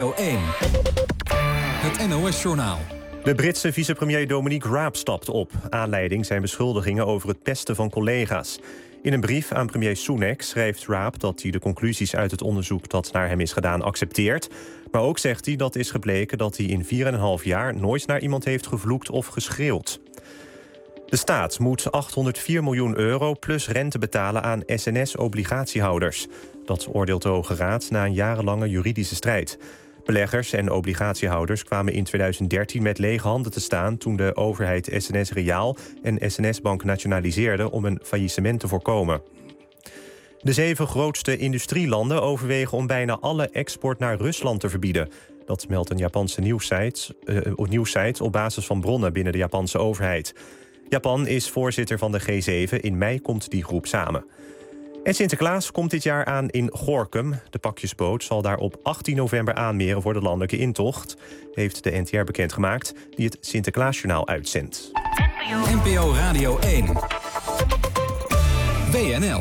Radio 1. Het NOS-journaal. De Britse vicepremier Dominic Raab stapt op. Aanleiding zijn beschuldigingen over het pesten van collega's. In een brief aan premier Sunak schrijft Raab dat hij de conclusies uit het onderzoek dat naar hem is gedaan accepteert. Maar ook zegt hij dat is gebleken dat hij in 4,5 jaar nooit naar iemand heeft gevloekt of geschreeuwd. De staat moet 804 miljoen euro plus rente betalen aan SNS-obligatiehouders. Dat oordeelt de Hoge Raad na een jarenlange juridische strijd. Beleggers en obligatiehouders kwamen in 2013 met lege handen te staan toen de overheid SNS Reaal en SNS Bank nationaliseerde om een faillissement te voorkomen. De 7 grootste industrielanden overwegen om bijna alle export naar Rusland te verbieden. Dat meldt een Japanse nieuwssite op basis van bronnen binnen de Japanse overheid. Japan is voorzitter van de G7. In mei komt die groep samen. En Sinterklaas komt dit jaar aan in Gorinchem. De pakjesboot zal daar op 18 november aanmeren voor de landelijke intocht, heeft de NTR bekendgemaakt, die het Sinterklaasjournaal uitzendt. NPO Radio 1. WNL.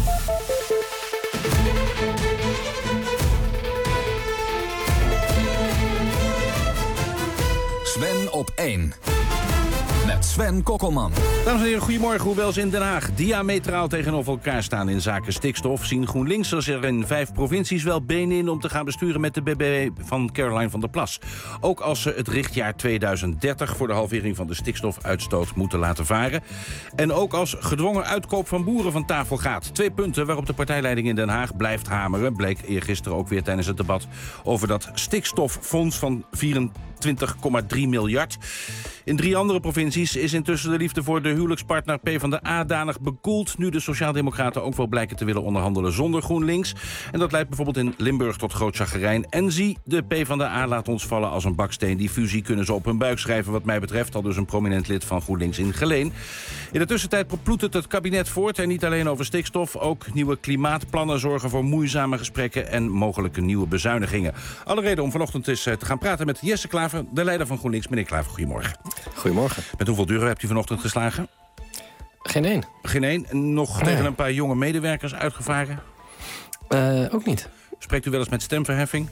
Sven op 1. Met Sven Kokkelman. Dames en heren, goedemorgen. Hoewel ze in Den Haag diametraal tegenover elkaar staan in zaken stikstof, zien GroenLinksers er in 5 provincies wel benen in om te gaan besturen met de BBB van Caroline van der Plas. Ook als ze het richtjaar 2030 voor de halvering van de stikstofuitstoot moeten laten varen. En ook als gedwongen uitkoop van boeren van tafel gaat. 2 punten waarop de partijleiding in Den Haag blijft hameren, bleek eergisteren ook weer tijdens het debat over dat stikstoffonds van 24,3 miljard. In 3 andere provincies is intussen de liefde voor de huwelijkspartner PvdA danig bekoeld, nu de Sociaaldemocraten ook wel blijken te willen onderhandelen zonder GroenLinks. En dat leidt bijvoorbeeld in Limburg tot groot chagrijn. En zie, de PvdA laat ons vallen als een baksteen. Die fusie kunnen ze op hun buik schrijven wat mij betreft, al dus een prominent lid van GroenLinks in Geleen. In de tussentijd ploetert het kabinet voort en niet alleen over stikstof, ook nieuwe klimaatplannen zorgen voor moeizame gesprekken en mogelijke nieuwe bezuinigingen. Alle reden om vanochtend eens te gaan praten met Jesse Klaver, de leider van GroenLinks. Meneer Klaver, goedemorgen. Goedemorgen. Met hoeveel deuren hebt u vanochtend geslagen? Geen één. Geen één? Nog tegen een paar jonge medewerkers uitgevaren? Ook niet. Spreekt u wel eens met stemverheffing?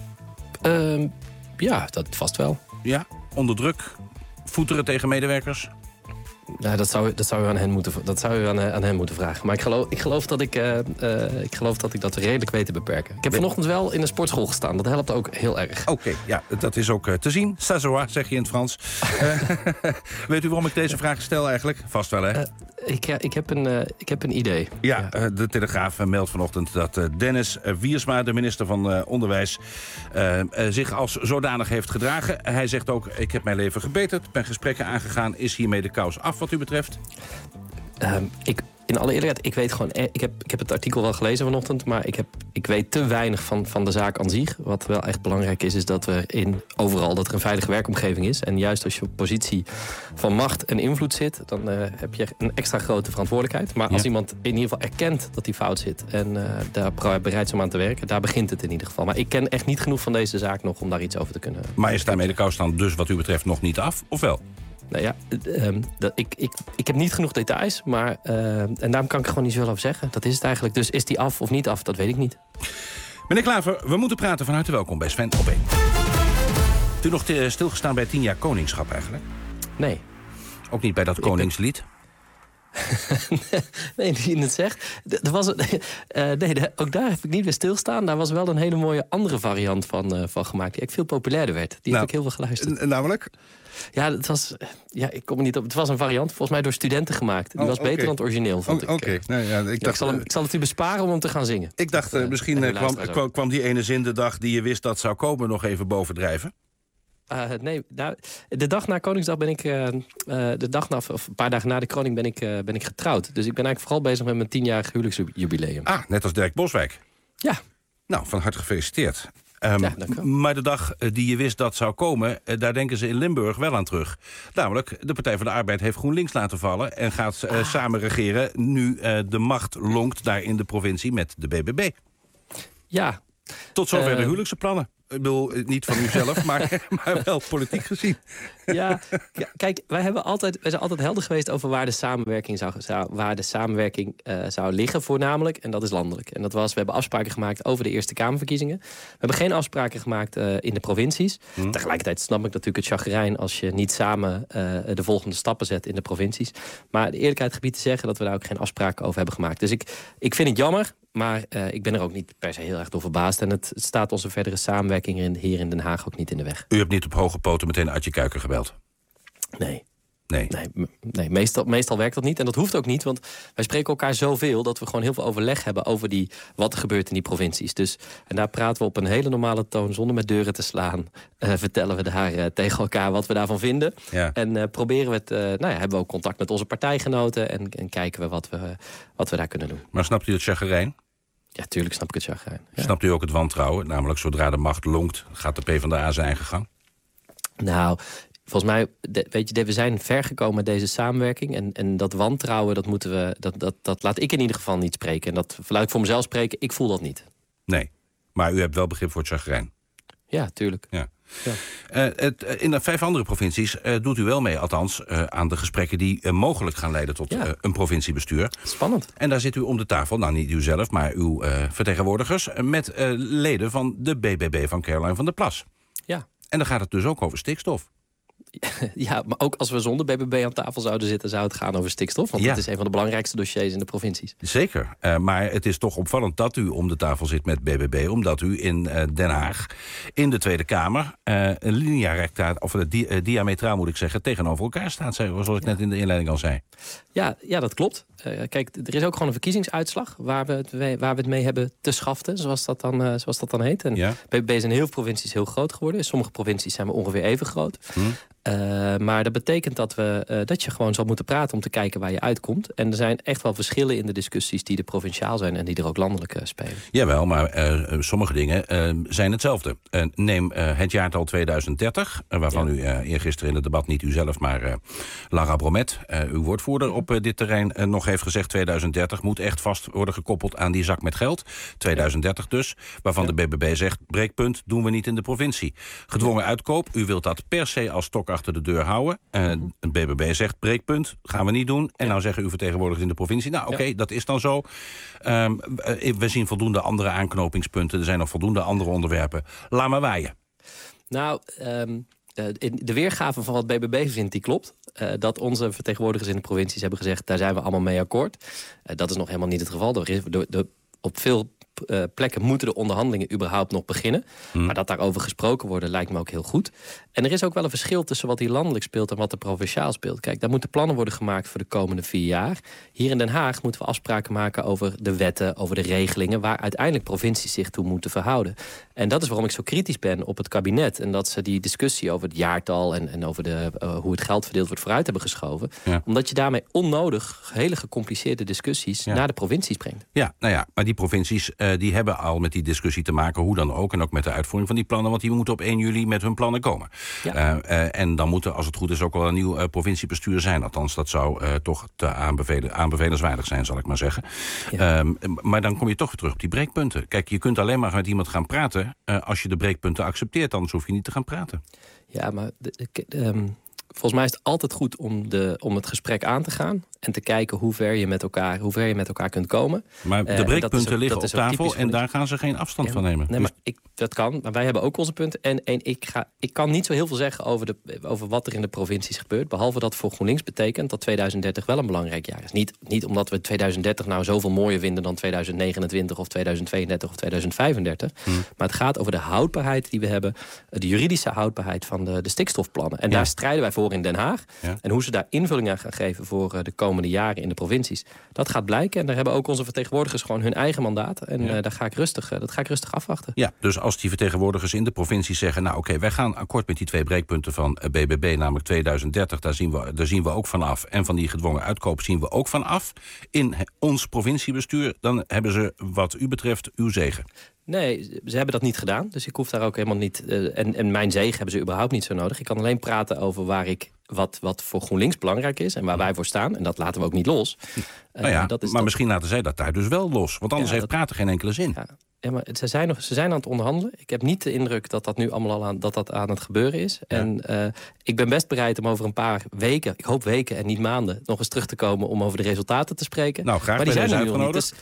Ja, dat vast wel. Ja? Onder druk? Voeteren tegen medewerkers? Ja, dat zou u aan hen moeten vragen. Maar ik geloof dat ik dat redelijk weet te beperken. Ik heb vanochtend wel in een sportschool gestaan. Dat helpt ook heel erg. Oké, ja, dat is ook te zien. Sazoa, zeg je in het Frans. Weet u waarom ik deze vraag stel eigenlijk? Vast wel, hè? Ik heb een idee. Ja, de Telegraaf meldt vanochtend dat Dennis Wiersma, de minister van Onderwijs, zich als zodanig heeft gedragen. Hij zegt ook, ik heb mijn leven gebeterd, ben gesprekken aangegaan, is hiermee de kous af wat u betreft? In alle eerlijkheid, ik weet gewoon, ik heb het artikel wel gelezen vanochtend, maar ik weet te weinig van de zaak aan zich. Wat wel echt belangrijk is dat overal dat er een veilige werkomgeving is. En juist als je op positie van macht en invloed zit, dan heb je een extra grote verantwoordelijkheid. Maar als iemand in ieder geval erkent dat hij fout zit en daar bereid is om aan te werken, daar begint het in ieder geval. Maar ik ken echt niet genoeg van deze zaak nog om daar iets over te kunnen. Maar is daarmee de kous dan dus wat u betreft nog niet af, of wel? Nou ja, ik heb niet genoeg details, maar en daarom kan ik er gewoon niet zoveel over zeggen. Dat is het eigenlijk. Dus is die af of niet af, dat weet ik niet. Meneer Klaver, we moeten praten. Van harte welkom bij Sven op 1. Hebt u nog stilgestaan bij 10 jaar koningschap eigenlijk? Nee. Ook niet bij dat koningslied? Nee, die je het zegt. Ook daar heb ik niet weer stilstaan. Daar was wel een hele mooie andere variant van gemaakt, die echt veel populairder werd. Die heb ik heel veel geluisterd. Namelijk? Ja, ik kom er niet op. Het was een variant, volgens mij door studenten gemaakt. Die was beter dan het origineel, vond ik. Oké. Ik zal het u besparen om hem te gaan zingen. Ik dacht, misschien kwam die ene zin de dag die je wist dat zou komen nog even bovendrijven. Nee, de dag na Koningsdag ben ik... of een paar dagen na de kroning ben ik getrouwd. Dus ik ben eigenlijk vooral bezig met mijn 10-jarig huwelijksjubileum. Ah, net als Dirk Boswijk. Ja. Nou, van harte gefeliciteerd. Dank u. Maar de dag die je wist dat zou komen, daar denken ze in Limburg wel aan terug. Namelijk, de Partij van de Arbeid heeft GroenLinks laten vallen en gaat samen regeren nu de macht lonkt daar in de provincie met de BBB. Ja. Tot zover de huwelijkse plannen. Ik bedoel, niet van uzelf, maar wel politiek gezien. Ja, kijk, wij zijn altijd helder geweest over waar de samenwerking zou liggen voornamelijk. En dat is landelijk. En we hebben afspraken gemaakt over de Eerste Kamerverkiezingen. We hebben geen afspraken gemaakt in de provincies. Tegelijkertijd snap ik natuurlijk het chagrijn als je niet samen de volgende stappen zet in de provincies. Maar de eerlijkheid gebied te zeggen dat we daar ook geen afspraken over hebben gemaakt. Dus ik vind het jammer. Maar ik ben er ook niet per se heel erg door verbaasd. En het staat onze verdere samenwerking hier in Den Haag ook niet in de weg. U hebt niet op hoge poten meteen Adje Kuiker gebeld? Nee. Nee, meestal werkt dat niet. En dat hoeft ook niet, want wij spreken elkaar zoveel dat we gewoon heel veel overleg hebben over wat er gebeurt in die provincies. En daar praten we op een hele normale toon, zonder met deuren te slaan. Vertellen we daar tegen elkaar wat we daarvan vinden. Ja. En proberen we het, hebben we ook contact met onze partijgenoten en kijken we wat we daar kunnen doen. Maar snapt u het chagrijn? Ja, tuurlijk snap ik het chagrijn. Ja. Snapt u ook het wantrouwen? Namelijk, zodra de macht lonkt, gaat de PvdA zijn eigen gang? Nou, volgens mij, we zijn ver gekomen met deze samenwerking. En dat wantrouwen, dat laat ik in ieder geval niet spreken. En dat laat ik voor mezelf spreken, ik voel dat niet. Nee, maar u hebt wel begrip voor het chagrijn? Ja, tuurlijk. Ja. In de 5 andere provincies doet u wel mee, althans, aan de gesprekken die mogelijk gaan leiden tot een provinciebestuur. Spannend. En daar zit u om de tafel, nou niet u zelf, maar uw vertegenwoordigers, met leden van de BBB van Caroline van der Plas. Ja. En dan gaat het dus ook over stikstof. Ja, maar ook als we zonder BBB aan tafel zouden zitten, zou het gaan over stikstof. Want het is een van de belangrijkste dossiers in de provincies. Zeker, maar het is toch opvallend dat u om de tafel zit met BBB, omdat u in Den Haag, in de Tweede Kamer, een linea recta, of diametraal moet ik zeggen, tegenover elkaar staat, zoals ik net in de inleiding al zei. Ja, dat klopt. Kijk, er is ook gewoon een verkiezingsuitslag waar we het mee hebben te schaften, zoals dat dan heet. En BBB is in heel veel provincies heel groot geworden. In sommige provincies zijn we ongeveer even groot. Maar dat betekent dat je gewoon zal moeten praten om te kijken waar je uitkomt. En er zijn echt wel verschillen in de discussies die er provinciaal zijn en die er ook landelijk spelen. Jawel, maar sommige dingen zijn hetzelfde. Neem het jaartal 2030, waarvan u eergisteren in het debat, niet u zelf, maar Lara Bromet, uw woordvoerder op dit terrein, nog heeft gezegd 2030 moet echt vast worden gekoppeld aan die zak met geld. 2030 dus, waarvan de BBB zegt, breekpunt doen we niet in de provincie. Gedwongen uitkoop, u wilt dat per se als stok achter de deur houden. Het BBB zegt, breekpunt, gaan we niet doen. En nou zeggen uw vertegenwoordigers in de provincie, nou oké, dat is dan zo. We zien voldoende andere aanknopingspunten. Er zijn nog voldoende andere onderwerpen. Laat maar waaien. Nou, de weergave van wat BBB vindt, die klopt. Dat onze vertegenwoordigers in de provincies hebben gezegd, daar zijn we allemaal mee akkoord. Dat is nog helemaal niet het geval. Op veel plekken moeten de onderhandelingen überhaupt nog beginnen. Maar dat daarover gesproken worden lijkt me ook heel goed. En er is ook wel een verschil tussen wat hier landelijk speelt en wat er provinciaal speelt. Kijk, daar moeten plannen worden gemaakt voor de komende 4 jaar. Hier in Den Haag moeten we afspraken maken over de wetten, over de regelingen, waar uiteindelijk provincies zich toe moeten verhouden. En dat is waarom ik zo kritisch ben op het kabinet. En dat ze die discussie over het jaartal en over hoe het geld verdeeld wordt vooruit hebben geschoven. Ja. Omdat je daarmee onnodig hele gecompliceerde discussies naar de provincies brengt. Ja, nou ja, maar die provincies die hebben al met die discussie te maken, hoe dan ook. En ook met de uitvoering van die plannen, want die moeten op 1 juli met hun plannen komen. Ja. En dan moet er, als het goed is, ook wel een nieuw provinciebestuur zijn. Althans, dat zou toch te aanbevelenswaardig zijn, zal ik maar zeggen. Ja. Maar dan kom je toch weer terug op die breekpunten. Kijk, je kunt alleen maar met iemand gaan praten als je de breekpunten accepteert. Anders hoef je niet te gaan praten. Ja, maar volgens mij is het altijd goed om het gesprek aan te gaan en te kijken hoe ver je met elkaar kunt komen. Maar de breekpunten liggen op tafel en daar gaan ze geen afstand van nemen. Nee, maar dat kan. Maar wij hebben ook onze punten. En ik kan niet zo heel veel zeggen over wat er in de provincies gebeurt. Behalve dat voor GroenLinks betekent dat 2030 wel een belangrijk jaar is. Niet omdat we 2030 nou zoveel mooier vinden dan 2029 of 2032 of 2035. Maar het gaat over de houdbaarheid die we hebben. De juridische houdbaarheid van de stikstofplannen. En daar strijden wij voor in Den Haag. Ja. En hoe ze daar invulling aan gaan geven voor de komende jaren in de provincies. Dat gaat blijken. En daar hebben ook onze vertegenwoordigers gewoon hun eigen mandaat. En dat ga ik rustig afwachten. Ja, dus als die vertegenwoordigers in de provincies zeggen, nou oké, wij gaan akkoord met die 2 breekpunten van BBB, namelijk 2030, daar zien we ook van af. En van die gedwongen uitkoop zien we ook van af. In ons provinciebestuur, dan hebben ze wat u betreft uw zegen. Nee, ze hebben dat niet gedaan. Dus ik hoef daar ook helemaal niet. En mijn zegen hebben ze überhaupt niet zo nodig. Ik kan alleen praten over wat voor GroenLinks belangrijk is en waar wij voor staan. En dat laten we ook niet los. Maar misschien laten zij dat daar dus wel los. Want anders heeft praten geen enkele zin. Ja, maar ze zijn aan het onderhandelen. Ik heb niet de indruk dat dat nu allemaal al aan het gebeuren is. Ja. En ik ben best bereid om over een paar weken, ik hoop weken en niet maanden, nog eens terug te komen om over de resultaten te spreken. Nou, graag. Maar die zijn er nu nog niet. Dus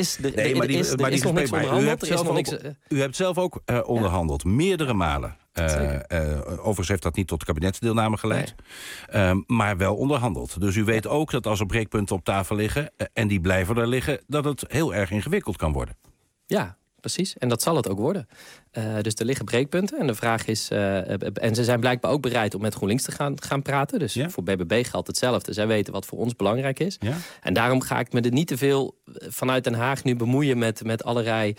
er is nog niks onderhandeld. U hebt zelf ook onderhandeld, meerdere malen. Overigens heeft dat niet tot kabinetsdeelname geleid. Nee. Maar wel onderhandeld. Dus u weet ook dat als er breekpunten op tafel liggen, en die blijven er liggen, dat het heel erg ingewikkeld kan worden. Ja, precies. En dat zal het ook worden. Dus er liggen breekpunten. En de vraag is... en ze zijn blijkbaar ook bereid om met GroenLinks te gaan praten. Dus voor BBB geldt hetzelfde. Zij weten wat voor ons belangrijk is. Ja? En daarom ga ik me er niet te veel vanuit Den Haag nu bemoeien met allerlei...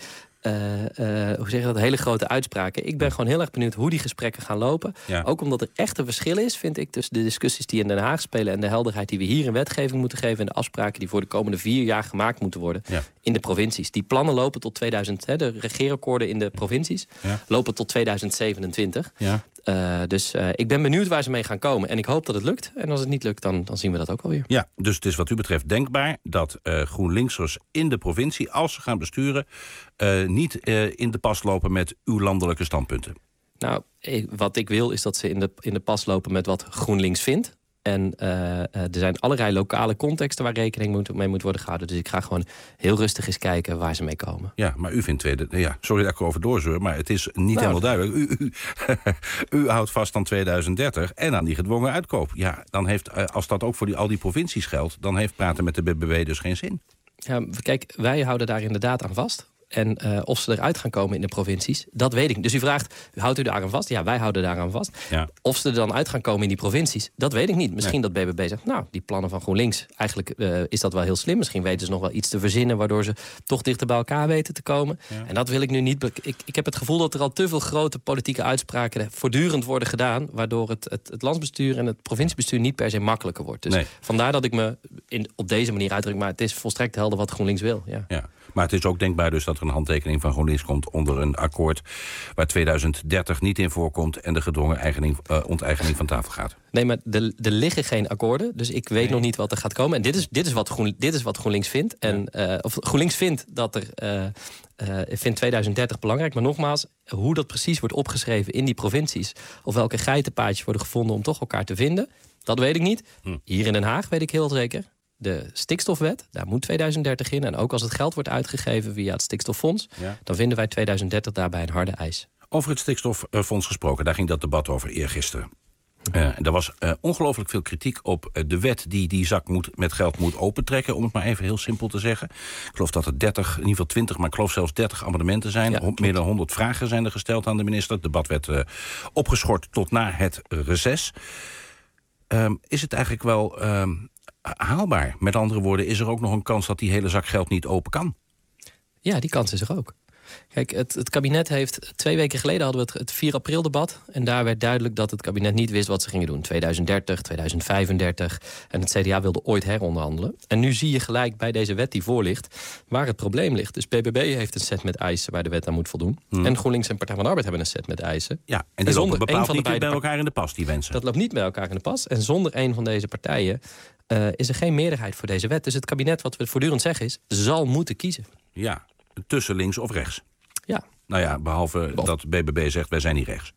hoe zeg je dat, hele grote uitspraken. Ik ben gewoon heel erg benieuwd hoe die gesprekken gaan lopen. Ja. Ook omdat er echt een verschil is, vind ik, tussen de discussies die in Den Haag spelen en de helderheid die we hier in wetgeving moeten geven en de afspraken die voor de komende 4 jaar gemaakt moeten worden in de provincies. Die plannen lopen tot 2000, de regeerakkoorden in de provincies lopen tot 2027. Ja. Dus ik ben benieuwd waar ze mee gaan komen. En ik hoop dat het lukt. En als het niet lukt, dan zien we dat ook alweer. Ja, dus het is wat u betreft denkbaar dat GroenLinksers in de provincie, als ze gaan besturen, niet in de pas lopen met uw landelijke standpunten. Nou, wat ik wil is dat ze in de pas lopen met wat GroenLinks vindt. En er zijn allerlei lokale contexten waar rekening mee moet worden gehouden. Dus ik ga gewoon heel rustig eens kijken waar ze mee komen. Ja, maar u vindt sorry dat ik erover doorzeur, maar het is niet helemaal duidelijk. U houdt vast aan 2030 en aan die gedwongen uitkoop. Ja, dan heeft, als dat ook voor al die provincies geldt, dan heeft praten met de BBB dus geen zin. Ja, kijk, wij houden daar inderdaad aan vast. En of ze eruit gaan komen in de provincies, dat weet ik niet. Dus u vraagt, houdt u daar aan vast? Ja, wij houden daar aan vast. Ja. Of ze er dan uit gaan komen in die provincies, dat weet ik niet. Misschien dat BBB zegt, nou, die plannen van GroenLinks, eigenlijk is dat wel heel slim. Misschien weten ze nog wel iets te verzinnen, waardoor ze toch dichter bij elkaar weten te komen. Ja. En dat wil ik nu niet. Ik heb het gevoel dat er al te veel grote politieke uitspraken voortdurend worden gedaan, waardoor het landsbestuur en het provinciebestuur niet per se makkelijker wordt. Dus vandaar dat ik me op deze manier uitdruk. Maar het is volstrekt helder wat GroenLinks wil. Ja. Maar het is ook denkbaar dus dat er een handtekening van GroenLinks komt onder een akkoord waar 2030 niet in voorkomt en de gedwongen onteigening van tafel gaat. Nee, maar er liggen geen akkoorden, dus ik weet nog niet wat er gaat komen. En dit is wat GroenLinks vindt. En, of GroenLinks vindt dat vindt 2030 belangrijk. Maar nogmaals, hoe dat precies wordt opgeschreven in die provincies, of welke geitenpaadjes worden gevonden om toch elkaar te vinden, dat weet ik niet. Hier in Den Haag weet ik heel zeker. De stikstofwet, daar moet 2030 in. En ook als het geld wordt uitgegeven via het stikstoffonds, dan vinden wij 2030 daarbij een harde eis. Over het stikstoffonds gesproken, daar ging dat debat over eergisteren. Er was ongelooflijk veel kritiek op de wet die zak met geld moet opentrekken, om het maar even heel simpel te zeggen. Ik geloof dat er 30, in ieder geval 20, maar ik geloof zelfs 30 amendementen zijn. Ja, meer dan 100 vragen zijn er gesteld aan de minister. Het debat werd opgeschort tot na het reces. Is het eigenlijk wel haalbaar? Met andere woorden, is er ook nog een kans dat die hele zak geld niet open kan? Ja, die kans is er ook. Kijk, het kabinet heeft 2 weken geleden hadden we het 4 april debat. En daar werd duidelijk dat het kabinet niet wist wat ze gingen doen. 2030, 2035. En het CDA wilde ooit heronderhandelen. En nu zie je gelijk bij deze wet die voor ligt waar het probleem ligt. Dus BBB heeft een set met eisen waar de wet aan moet voldoen. En GroenLinks en Partij van de Arbeid hebben een set met eisen. Ja, en die lopen bepaald niet bij elkaar in de pas, die wensen. Dat loopt niet bij elkaar in de pas. En zonder een van deze partijen is er geen meerderheid voor deze wet. Dus het kabinet, wat we voortdurend zeggen is, zal moeten kiezen. Ja, tussen links of rechts. Ja. Nou ja, behalve dat BBB zegt, wij zijn niet rechts.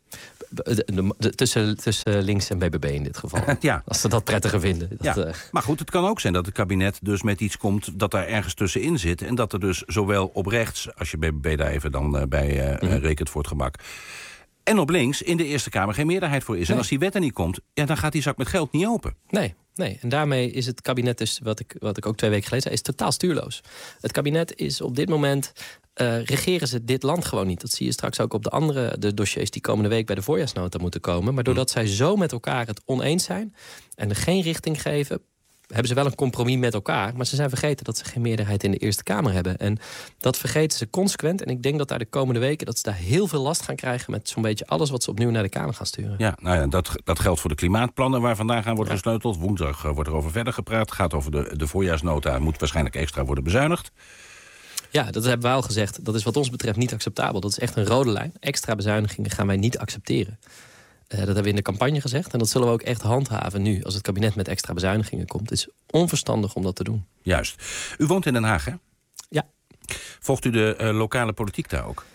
Tussen links en BBB in dit geval. Ja. Als ze dat prettiger vinden. Maar goed, het kan ook zijn dat het kabinet dus met iets komt dat daar ergens tussenin zit. En dat er dus zowel op rechts, als je BBB daar even dan bij rekent voor het gemak, en op links in de Eerste Kamer geen meerderheid voor is. Nee. En als die wet er niet komt, dan gaat die zak met geld niet open. Nee. En daarmee is het kabinet dus, wat ik ook 2 weken geleden zei, is totaal stuurloos. Het kabinet is op dit moment, regeren ze dit land gewoon niet. Dat zie je straks ook op de dossiers die komende week bij de voorjaarsnota moeten komen. Maar doordat zij zo met elkaar het oneens zijn en er geen richting geven, hebben ze wel een compromis met elkaar, maar ze zijn vergeten dat ze geen meerderheid in de Eerste Kamer hebben. En dat vergeten ze consequent. En ik denk dat daar de komende weken dat ze daar heel veel last gaan krijgen met zo'n beetje alles wat ze opnieuw naar de Kamer gaan sturen. Ja, nou ja, dat geldt voor de klimaatplannen waar vandaag aan wordt gesleuteld. Woensdag wordt er over verder gepraat. Gaat over de voorjaarsnota, moet waarschijnlijk extra worden bezuinigd. Ja, dat hebben we al gezegd. Dat is wat ons betreft niet acceptabel. Dat is echt een rode lijn. Extra bezuinigingen gaan wij niet accepteren. Dat hebben we in de campagne gezegd. En dat zullen we ook echt handhaven nu, als het kabinet met extra bezuinigingen komt. Het is onverstandig om dat te doen. Juist. U woont in Den Haag, hè? Ja. Volgt u de lokale politiek daar ook?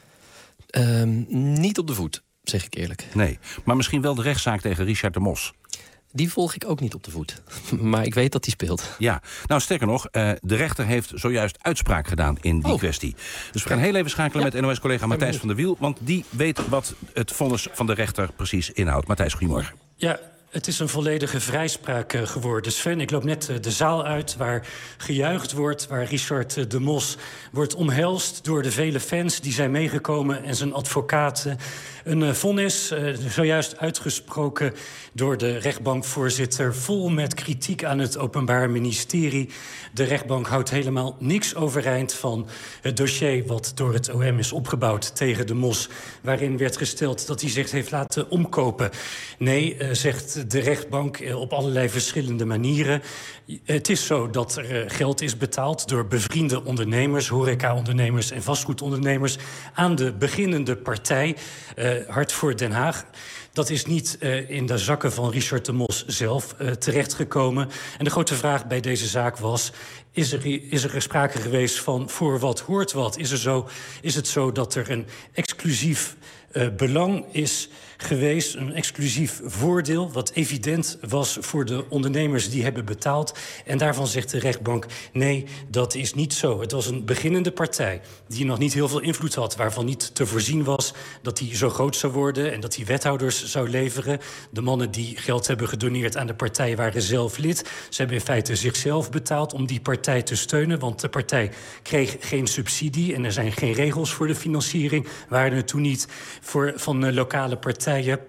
Niet op de voet, zeg ik eerlijk. Nee, maar misschien wel de rechtszaak tegen Richard de Mos. Die volg ik ook niet op de voet. Maar ik weet dat die speelt. Ja, nou sterker nog, de rechter heeft zojuist uitspraak gedaan in die kwestie. Dus we gaan heel even schakelen met NOS-collega Matthijs van der Wiel, want die weet wat het vonnis van de rechter precies inhoudt. Matthijs, goedemorgen. Ja, het is een volledige vrijspraak geworden. Sven, ik loop net de zaal uit waar gejuicht wordt, waar Richard de Mos wordt omhelst door de vele fans die zijn meegekomen en zijn advocaten. Een vonnis, zojuist uitgesproken door de rechtbankvoorzitter, vol met kritiek aan het Openbaar Ministerie. De rechtbank houdt helemaal niks overeind van het dossier wat door het OM is opgebouwd tegen de Mos, waarin werd gesteld dat hij zich heeft laten omkopen. Nee, zegt de rechtbank op allerlei verschillende manieren. Het is zo dat er geld is betaald door bevriende ondernemers, horeca-ondernemers en vastgoedondernemers aan de beginnende partij, Hart voor Den Haag. Dat is niet in de zakken van Richard de Mos zelf terechtgekomen. En de grote vraag bij deze zaak was, is er sprake geweest van voor wat hoort wat? Is het zo dat er een exclusief belang is geweest, een exclusief voordeel wat evident was voor de ondernemers die hebben betaald. En daarvan zegt de rechtbank, nee, dat is niet zo. Het was een beginnende partij die nog niet heel veel invloed had, waarvan niet te voorzien was dat die zo groot zou worden en dat die wethouders zou leveren. De mannen die geld hebben gedoneerd aan de partij waren zelf lid. Ze hebben in feite zichzelf betaald om die partij te steunen, want de partij kreeg geen subsidie en er zijn geen regels voor de financiering, waren er toen niet van lokale partijen.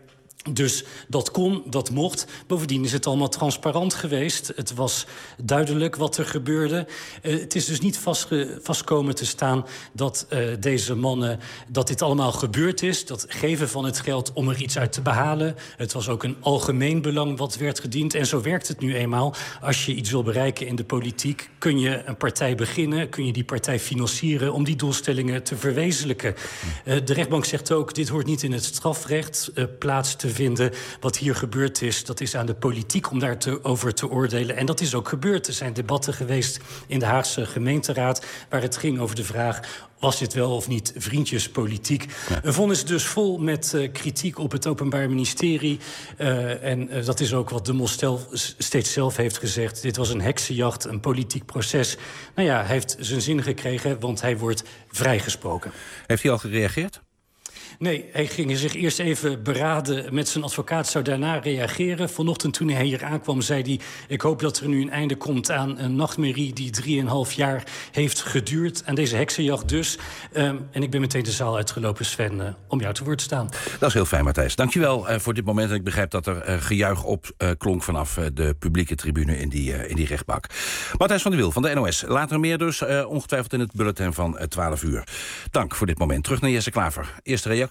Dus dat kon, dat mocht. Bovendien is het allemaal transparant geweest. Het was duidelijk wat er gebeurde. Het is dus niet vast komen te staan dat deze mannen, dat dit allemaal gebeurd is. Dat geven van het geld om er iets uit te behalen. Het was ook een algemeen belang wat werd gediend. En zo werkt het nu eenmaal. Als je iets wil bereiken in de politiek, kun je een partij beginnen, kun je die partij financieren om die doelstellingen te verwezenlijken. De rechtbank zegt ook, dit hoort niet in het strafrecht plaats te vinden. Wat hier gebeurd is, dat is aan de politiek om daarover te oordelen. En dat is ook gebeurd. Er zijn debatten geweest in de Haagse gemeenteraad waar het ging over de vraag, was dit wel of niet vriendjespolitiek? Ja. Een vonnis dus vol met kritiek op het Openbaar Ministerie. En dat is ook wat de Mos steeds zelf heeft gezegd. Dit was een heksenjacht, een politiek proces. Nou ja, hij heeft zijn zin gekregen, want hij wordt vrijgesproken. Heeft hij al gereageerd? Nee, hij ging zich eerst even beraden met zijn advocaat, zou daarna reageren. Vanochtend toen hij hier aankwam, zei hij, ik hoop dat er nu een einde komt aan een nachtmerrie die 3,5 jaar heeft geduurd. Aan deze heksenjacht dus. En ik ben meteen de zaal uitgelopen, Sven, om jou te woord te staan. Dat is heel fijn, Matthijs. Dankjewel voor dit moment. En ik begrijp dat er gejuich opklonk vanaf de publieke tribune in die rechtbank. Matthijs van der Wiel van de NOS. Later meer dus, ongetwijfeld in het bulletin van 12 uur. Dank voor dit moment. Terug naar Jesse Klaver. Eerste reactie?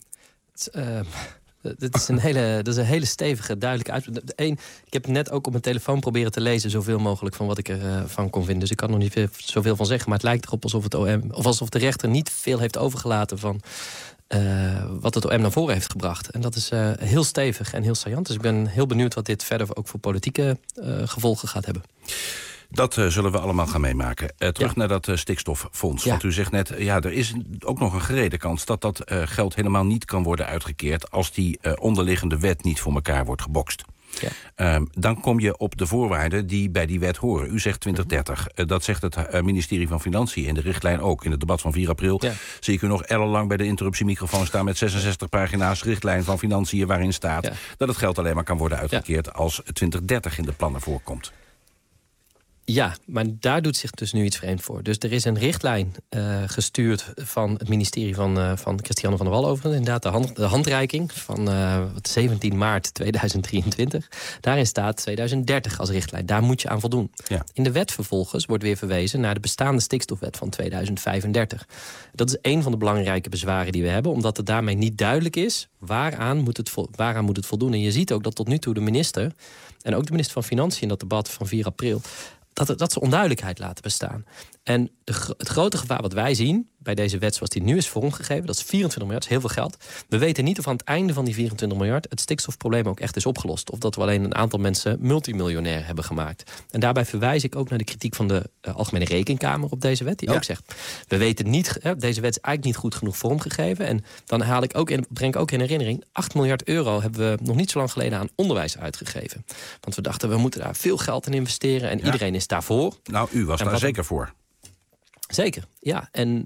Dat is een hele stevige, duidelijke uitspraak. Ik heb net ook op mijn telefoon proberen te lezen zoveel mogelijk van wat ik ervan kon vinden. Dus ik kan er nog niet zoveel van zeggen. Maar het lijkt erop alsof het OM, of alsof de rechter niet veel heeft overgelaten van wat het OM naar voren heeft gebracht. En dat is heel stevig en heel saillant. Dus ik ben heel benieuwd wat dit verder ook voor politieke gevolgen gaat hebben. Dat zullen we allemaal gaan meemaken. Terug naar dat stikstoffonds. Ja. Want u zegt net, er is ook nog een gerede kans dat geld helemaal niet kan worden uitgekeerd als die onderliggende wet niet voor elkaar wordt gebokst. Ja. Dan kom je op de voorwaarden die bij die wet horen. U zegt 2030. Dat zegt het ministerie van Financiën in de richtlijn ook. In het debat van 4 april zie ik u nog ellenlang bij de interruptiemicrofoon staan met 66 pagina's richtlijn van Financiën waarin staat dat het geld alleen maar kan worden uitgekeerd als 2030 in de plannen voorkomt. Ja, maar daar doet zich dus nu iets vreemd voor. Dus er is een richtlijn gestuurd van het ministerie van Christiane van der Wal over. Inderdaad, de handreiking van 17 maart 2023. Daarin staat 2030 als richtlijn. Daar moet je aan voldoen. Ja. In de wet vervolgens wordt weer verwezen naar de bestaande stikstofwet van 2035. Dat is een van de belangrijke bezwaren die we hebben, omdat het daarmee niet duidelijk is waaraan moet het voldoen. En je ziet ook dat tot nu toe de minister en ook de minister van Financiën in dat debat van 4 april... dat ze onduidelijkheid laten bestaan. En het grote gevaar wat wij zien bij deze wet zoals die nu is vormgegeven, dat is 24 miljard, dat is heel veel geld. We weten niet of aan het einde van die 24 miljard het stikstofprobleem ook echt is opgelost. Of dat we alleen een aantal mensen multimiljonair hebben gemaakt. En daarbij verwijs ik ook naar de kritiek van de Algemene Rekenkamer op deze wet. Die ook zegt, we weten niet, deze wet is eigenlijk niet goed genoeg vormgegeven. En dan breng ik ook in herinnering, 8 miljard euro hebben we nog niet zo lang geleden aan onderwijs uitgegeven. Want we dachten, we moeten daar veel geld in investeren en iedereen is daarvoor. Nou, u was daar zeker voor. Zeker, ja. En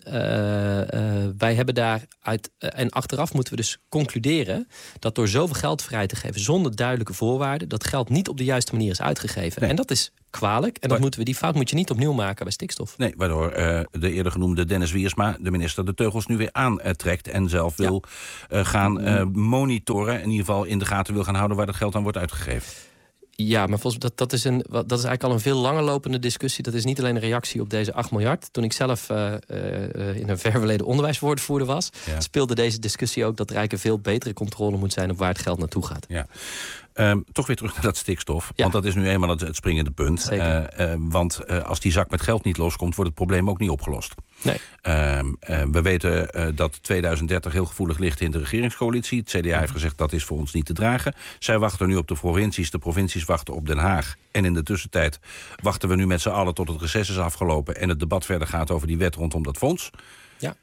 wij hebben daaruit. En achteraf moeten we dus concluderen dat door zoveel geld vrij te geven zonder duidelijke voorwaarden, dat geld niet op de juiste manier is uitgegeven. Nee. En dat is kwalijk. En die fout moet je niet opnieuw maken bij stikstof. Nee, waardoor de eerder genoemde Dennis Wiersma, de minister, de teugels nu weer aantrekt en zelf wil gaan monitoren, in ieder geval in de gaten wil gaan houden waar dat geld aan wordt uitgegeven. Ja, maar volgens dat is eigenlijk al een veel langer lopende discussie. Dat is niet alleen een reactie op deze 8 miljard. Toen ik zelf in een ver verleden onderwijswoordvoerder was, speelde deze discussie ook dat er eigenlijk een veel betere controle moet zijn op waar het geld naartoe gaat. Ja. Toch weer terug naar dat stikstof. Want dat is nu eenmaal het springende punt. Want als die zak met geld niet loskomt, wordt het probleem ook niet opgelost. Nee. We weten dat 2030 heel gevoelig ligt in de regeringscoalitie. Het CDA heeft gezegd dat is voor ons niet te dragen. Zij wachten nu op de provincies. De provincies wachten op Den Haag. En in de tussentijd wachten we nu met z'n allen tot het reces is afgelopen en het debat verder gaat over die wet rondom dat fonds. Ja.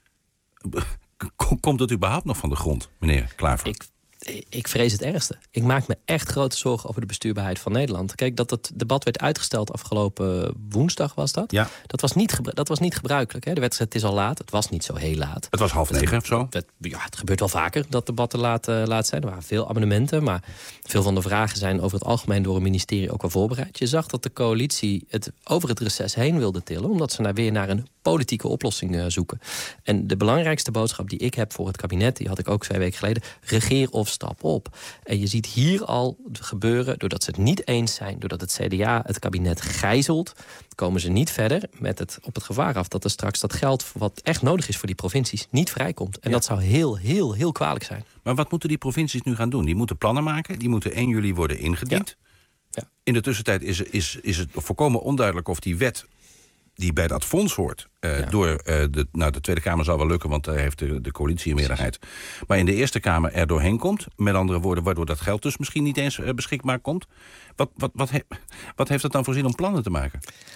Komt het überhaupt nog van de grond, meneer Klaver? Ik vrees het ergste. Ik maak me echt grote zorgen over de bestuurbaarheid van Nederland. Kijk, dat het debat werd uitgesteld afgelopen woensdag was dat. Ja. Dat was niet gebruikelijk. Hè? De wedstrijd is al laat. Het was niet zo heel laat. Het was 8:30 of zo? Het gebeurt wel vaker dat debatten laat zijn. Er waren veel amendementen, maar veel van de vragen zijn over het algemeen door het ministerie ook wel voorbereid. Je zag dat de coalitie het over het reces heen wilde tillen, omdat ze weer naar een politieke oplossing zoeken. En de belangrijkste boodschap die ik heb voor het kabinet, die had ik ook 2 weken geleden, regeer of stap op. En je ziet hier al gebeuren, doordat ze het niet eens zijn, doordat het CDA het kabinet gijzelt, komen ze niet verder met het op het gevaar af dat er straks dat geld wat echt nodig is voor die provincies niet vrijkomt. En dat zou heel, heel, heel kwalijk zijn. Maar wat moeten die provincies nu gaan doen? Die moeten plannen maken, die moeten 1 juli worden ingediend. Ja. In de tussentijd is het volkomen onduidelijk of die wet die bij dat fonds hoort, door de Tweede Kamer zal wel lukken, want daar heeft de coalitie een meerderheid. Maar in de Eerste Kamer er doorheen komt. Met andere woorden, waardoor dat geld dus misschien niet eens beschikbaar komt. Wat heeft dat dan voor zin om plannen te maken?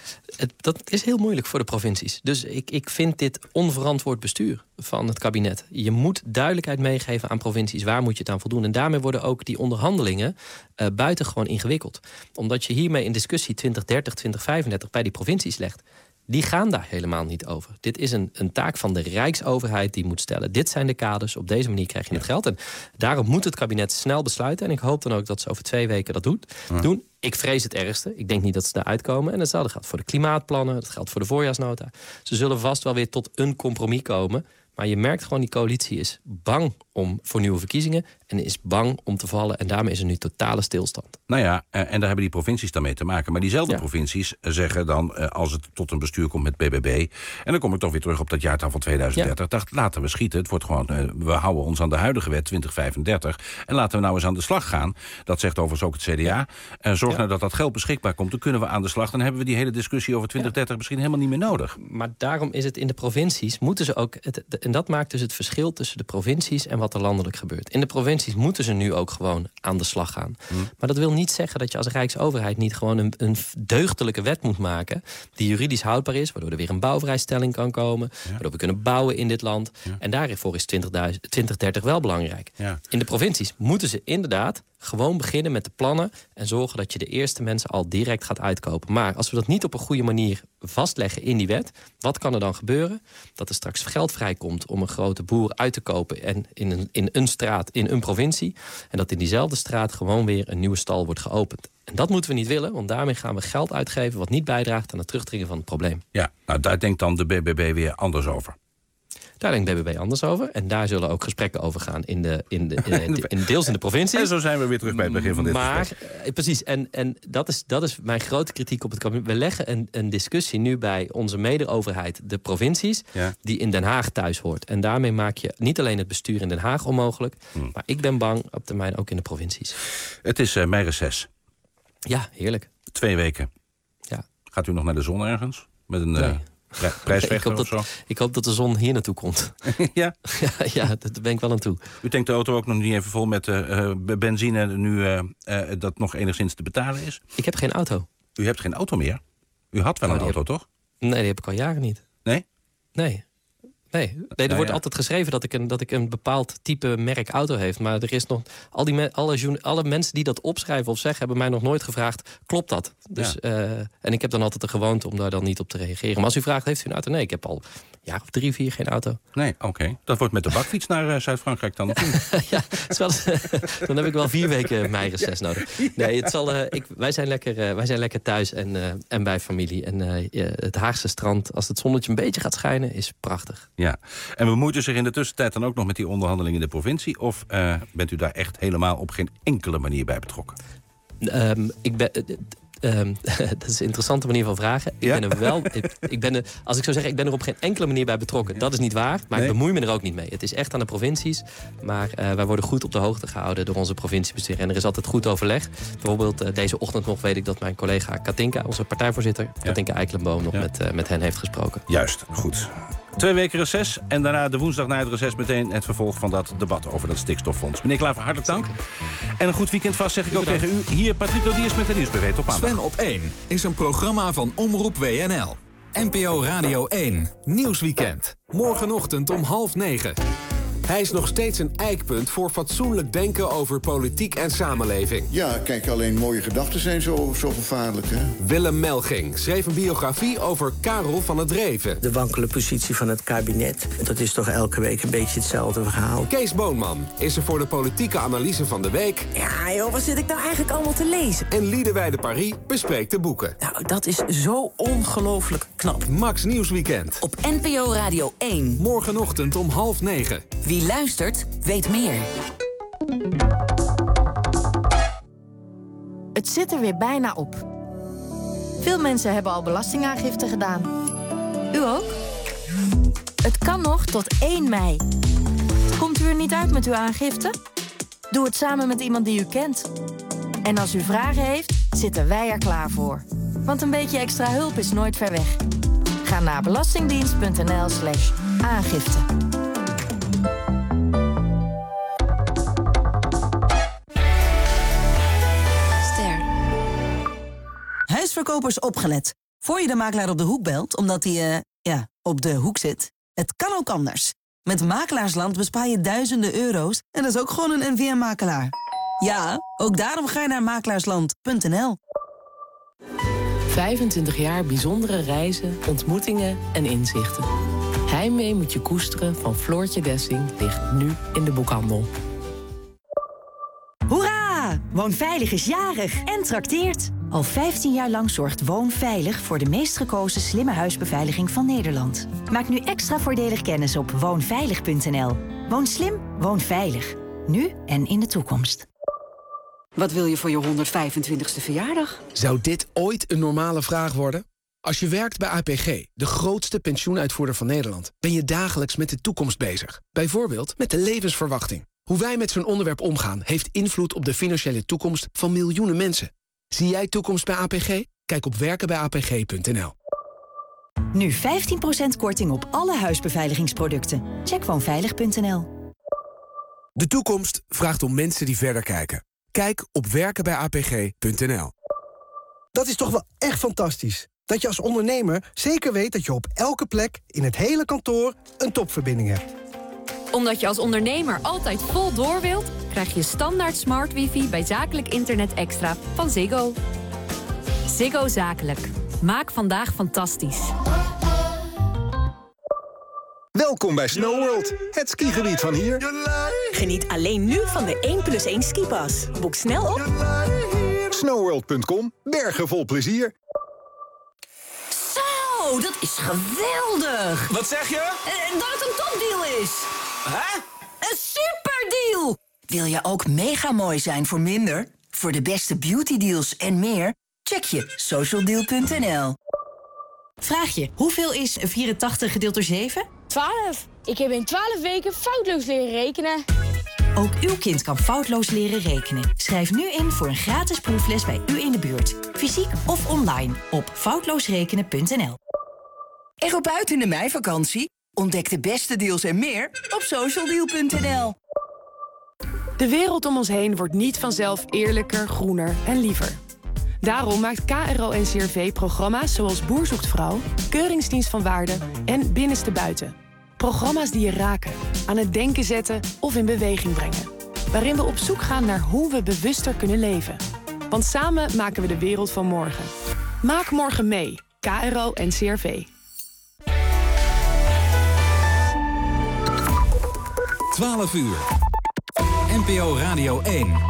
Dat is heel moeilijk voor de provincies. Dus ik vind dit onverantwoord bestuur van het kabinet. Je moet duidelijkheid meegeven aan provincies. Waar moet je het aan voldoen? En daarmee worden ook die onderhandelingen buitengewoon ingewikkeld. Omdat je hiermee in discussie 2030, 2035 bij die provincies legt. Die gaan daar helemaal niet over. Dit is een taak van de Rijksoverheid die moet stellen. Dit zijn de kaders, op deze manier krijg je het geld. En daarom moet het kabinet snel besluiten. En ik hoop dan ook dat ze over 2 weken dat doen. Ik vrees het ergste. Ik denk niet dat ze daaruit komen. En hetzelfde geldt voor de klimaatplannen. Dat geldt voor de voorjaarsnota. Ze zullen vast wel weer tot een compromis komen. Maar je merkt gewoon, die coalitie is bang voor nieuwe verkiezingen en is bang om te vallen. En daarmee is er nu totale stilstand. Nou ja, en daar hebben die provincies dan mee te maken. Maar diezelfde provincies zeggen dan, als het tot een bestuur komt met BBB... en dan kom ik toch weer terug op dat jaartal van 2030... dacht, laten we schieten. Het wordt gewoon, we houden ons aan de huidige wet 2035... en laten we nou eens aan de slag gaan. Dat zegt overigens ook het CDA. Zorg nou dat dat geld beschikbaar komt, dan kunnen we aan de slag. Dan hebben we die hele discussie over 2030 misschien helemaal niet meer nodig. Maar daarom is het in de provincies, moeten ze ook... En dat maakt dus het verschil tussen de provincies en wat er landelijk gebeurt. In de provincies moeten ze nu ook gewoon aan de slag gaan. Maar dat wil niet zeggen dat je als Rijksoverheid niet gewoon een deugdelijke wet moet maken die juridisch houdbaar is, waardoor er weer een bouwvrijstelling kan komen, waardoor we kunnen bouwen in dit land. En daarvoor is 2030 wel belangrijk. In de provincies moeten ze inderdaad gewoon beginnen met de plannen en zorgen dat je de eerste mensen al direct gaat uitkopen. Maar als we dat niet op een goede manier vastleggen in die wet, wat kan er dan gebeuren? Dat er straks geld vrijkomt om een grote boer uit te kopen en in een straat, in een provincie, en dat in diezelfde straat gewoon weer een nieuwe stal wordt geopend. En dat moeten we niet willen, want daarmee gaan we geld uitgeven wat niet bijdraagt aan het terugdringen van het probleem. Ja, nou daar denkt dan de BBB weer anders over. Daar denkt BBB anders over. En daar zullen ook gesprekken over gaan in deels in de provincie. En zo zijn we weer terug bij het begin van dit gesprek. Precies, en dat is mijn grote kritiek op het kabinet. We leggen een discussie nu bij onze mede-overheid, de provincies, die in Den Haag thuis hoort. En daarmee maak je niet alleen het bestuur in Den Haag onmogelijk, maar ik ben bang op termijn ook in de provincies. Het is meireces. Ja, heerlijk. 2 weken. Ja. Gaat u nog naar de zon ergens? Met een prijsvechter of zo? Ik hoop dat de zon hier naartoe komt. Ja? Ja, daar ben ik wel aan toe. U tankt de auto ook nog niet even vol met benzine... nu dat nog enigszins te betalen is? Ik heb geen auto. U hebt geen auto meer? U had wel een auto, toch? Nee, die heb ik al jaren niet. Nee? Nee, er wordt altijd geschreven dat ik een bepaald type merk auto heeft. Maar er is nog alle mensen die dat opschrijven of zeggen... hebben mij nog nooit gevraagd, klopt dat? Dus, en ik heb dan altijd de gewoonte om daar dan niet op te reageren. Maar als u vraagt, heeft u een auto? Nee, ik heb al een jaar of 3, 4 geen auto. Nee, oké. Dat wordt met de bakfiets naar Zuid-Frankrijk dan. Ja, dan heb ik wel 4 weken meireces nodig. Nee, wij zijn lekker thuis en bij familie. En het Haagse strand, als het zonnetje een beetje gaat schijnen, is prachtig. Ja, en bemoeit u zich in de tussentijd dan ook nog met die onderhandelingen in de provincie? Of bent u daar echt helemaal op geen enkele manier bij betrokken? Dat is een interessante manier van vragen. Als ik zou zeggen, ik ben er op geen enkele manier bij betrokken. Dat is niet waar, maar ik bemoei me er ook niet mee. Het is echt aan de provincies. Maar wij worden goed op de hoogte gehouden door onze provinciebestuur. En er is altijd goed overleg. Bijvoorbeeld deze ochtend nog weet ik dat mijn collega Katinka, onze partijvoorzitter, Katinka Eikelenboom, nog met hen heeft gesproken. Juist, goed. 2 weken reces en daarna de woensdag na het reces meteen het vervolg van dat debat over dat stikstoffonds. Meneer Klaver, hartelijk dank. En een goed weekend vast zeg ik ook tegen u. Hier Patrick Lodiers met de Nieuwsbv. Tot maandag. Sven op 1 is een programma van Omroep WNL. NPO Radio 1 Nieuwsweekend. Morgenochtend om 8:30. Hij is nog steeds een eikpunt voor fatsoenlijk denken over politiek en samenleving. Ja, kijk, alleen mooie gedachten zijn zo gevaarlijk, hè? Willem Melging schreef een biografie over Karel van het Dreven. De wankele positie van het kabinet, dat is toch elke week een beetje hetzelfde verhaal. Kees Boonman is er voor de politieke analyse van de week. Ja joh, wat zit ik nou eigenlijk allemaal te lezen? En Liedewij Paris bespreekt de boeken. Nou, dat is zo ongelooflijk knap. Max Nieuwsweekend. Op NPO Radio 1. Morgenochtend om 8:30. Wie luistert, weet meer. Het zit er weer bijna op. Veel mensen hebben al belastingaangifte gedaan. U ook? Het kan nog tot 1 mei. Komt u er niet uit met uw aangifte? Doe het samen met iemand die u kent. En als u vragen heeft, zitten wij er klaar voor. Want een beetje extra hulp is nooit ver weg. Ga naar belastingdienst.nl/aangifte. Huisverkopers opgelet. Voor je de makelaar op de hoek belt, omdat hij, op de hoek zit. Het kan ook anders. Met Makelaarsland bespaar je duizenden euro's en dat is ook gewoon een NVM-makelaar. Ja, ook daarom ga je naar makelaarsland.nl. 25 jaar bijzondere reizen, ontmoetingen en inzichten. Heimwee moet je koesteren van Floortje Dessing ligt nu in de boekhandel. Hoera! Woonveilig is jarig en trakteert. Al 15 jaar lang zorgt Woonveilig voor de meest gekozen slimme huisbeveiliging van Nederland. Maak nu extra voordelig kennis op woonveilig.nl. Woon slim, woon veilig. Nu en in de toekomst. Wat wil je voor je 125ste verjaardag? Zou dit ooit een normale vraag worden? Als je werkt bij APG, de grootste pensioenuitvoerder van Nederland, ben je dagelijks met de toekomst bezig. Bijvoorbeeld met de levensverwachting. Hoe wij met zo'n onderwerp omgaan heeft invloed op de financiële toekomst van miljoenen mensen. Zie jij toekomst bij APG? Kijk op werkenbijapg.nl. Nu 15% korting op alle huisbeveiligingsproducten. Check woonveilig.nl. De toekomst vraagt om mensen die verder kijken. Kijk op werkenbijapg.nl. Dat is toch wel echt fantastisch. Dat je als ondernemer zeker weet dat je op elke plek in het hele kantoor een topverbinding hebt. Omdat je als ondernemer altijd vol door wilt, krijg je standaard smart wifi bij zakelijk internet extra van Ziggo. Ziggo Zakelijk. Maak vandaag fantastisch. Welkom bij SnowWorld, het skigebied van hier. Geniet alleen nu van de 1+1 skipas. Boek snel op snowworld.com. Bergen vol plezier. Zo, dat is geweldig. Wat zeg je? Dat het een topdeal is. Hè? Een superdeal. Wil je ook mega mooi zijn voor minder? Voor de beste beautydeals en meer? Check je socialdeal.nl. Vraag je, hoeveel is 84 gedeeld door 7? 12. Ik heb in 12 weken foutloos leren rekenen. Ook uw kind kan foutloos leren rekenen. Schrijf nu in voor een gratis proefles bij u in de buurt. Fysiek of online op foutloosrekenen.nl. Erop uit in de meivakantie? Ontdek de beste deals en meer op socialdeal.nl. De wereld om ons heen wordt niet vanzelf eerlijker, groener en liever. Daarom maakt KRO-NCRV programma's zoals Boer zoekt vrouw, Keuringsdienst van Waarde en Binnenste Buiten. Programma's die je raken, aan het denken zetten of in beweging brengen. Waarin we op zoek gaan naar hoe we bewuster kunnen leven. Want samen maken we de wereld van morgen. Maak morgen mee. KRO-NCRV. 12 uur. NPO Radio 1.